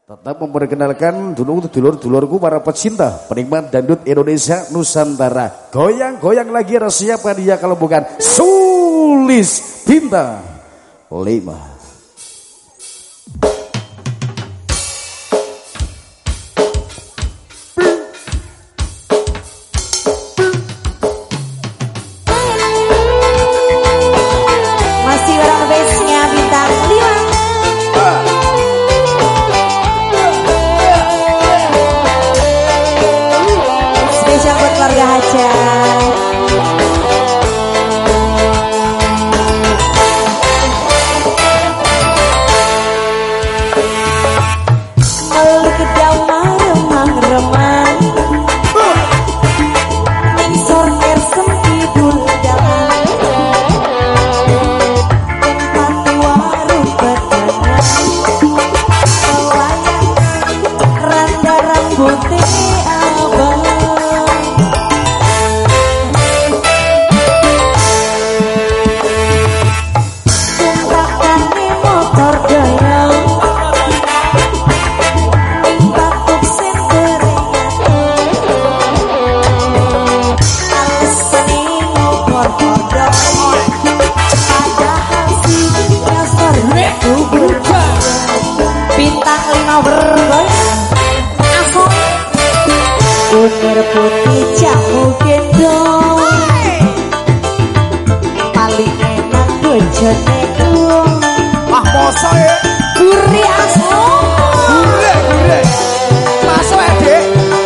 Tetap memperkenalkan dulur-dulurku para pecinta penikmat dangdut Indonesia Nusantara. Goyang-goyang lagi, siapa dia kalau bukan Sulis Bintang 5. Kunir putih jamu gendong paling enak bojone dong. Ah masa ya gurih asem gurih masuk ya Dek.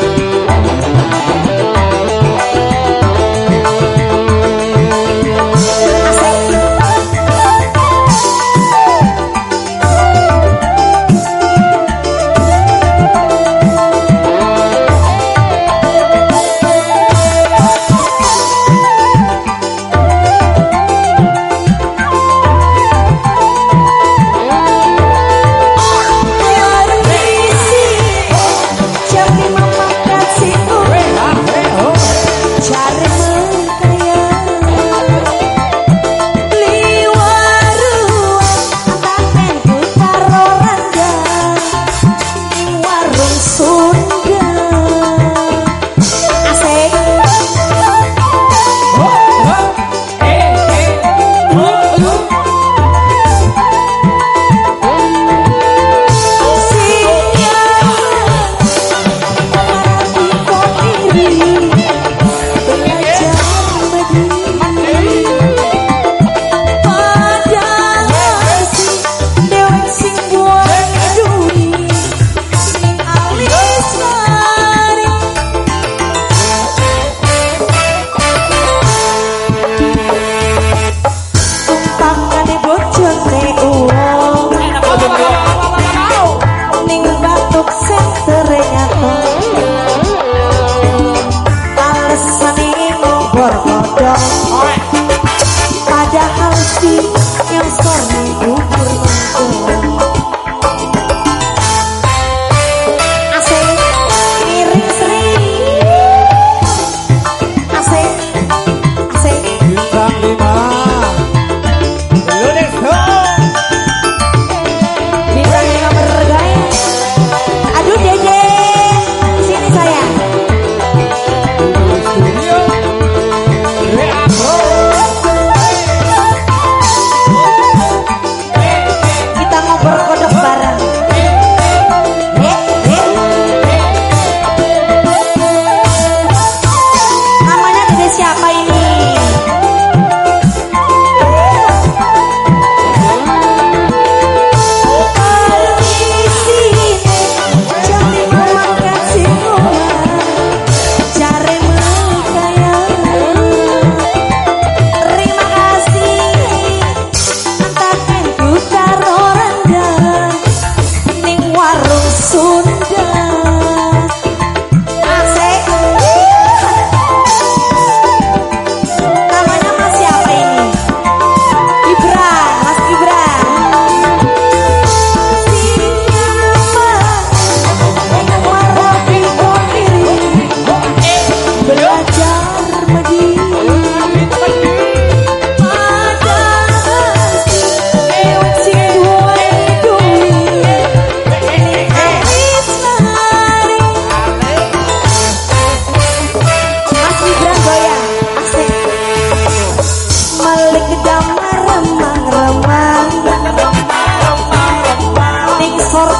Padahal si yang skornya gugur mantul. Asik miring sering asik asik Bintang 5 Indonesia Bintang 5 bergaya. Aduh Dede sini saya Studio kita ngobrol kodok bareng. Namanya Dede siapa ini?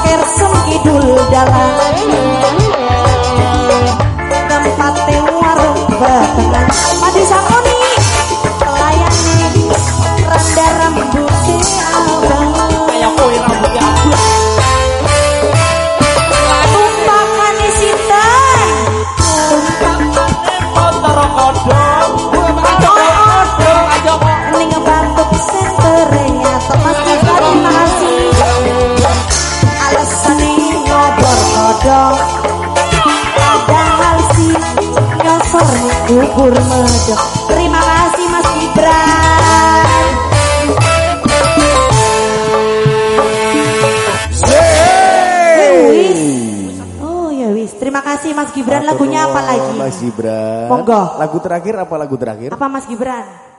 Kersen kidul dalan tempate warung batengan Madi Sakoni layani randa rambutnya abang Kayak kowe rambutnya abang. tumpakan isitan Motor kodong. ning ngebantuk senternya Mas Gibran terima kasih alasan ngobor kodok padahal si nyosor bubur medok terima kasih Mas Gibran wis oh ya wis terima kasih Mas Gibran lagunya apa lagi Mas Gibran monggo lagu terakhir apa lagu terakhir apa Mas Gibran